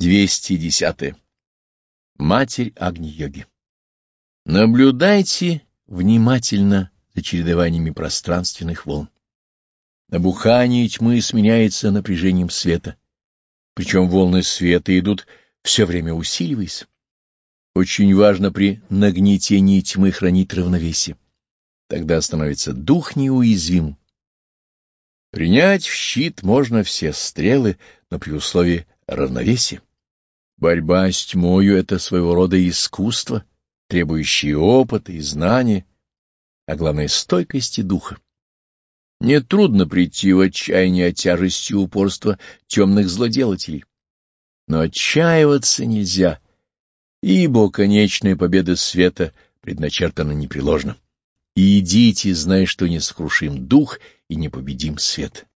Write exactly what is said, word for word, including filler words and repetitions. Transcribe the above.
двести десятое. Матерь Агни-йоги. Наблюдайте внимательно за чередованиями пространственных волн. Набухание тьмы сменяется напряжением света, причем волны света идут все время усиливаясь. Очень важно при нагнетении тьмы хранить равновесие. Тогда становится дух неуязвим. Принять в щит можно все стрелы, но при условии равновесия. Борьба с тьмою — это своего рода искусство, требующее опыта и знания, а главное — стойкости духа. Нетрудно прийти в отчаяние от тяжести и упорства темных злоделателей. Но отчаиваться нельзя, ибо конечная победа света предначертана непреложно. И идите, зная, что несокрушим дух и непобедим свет.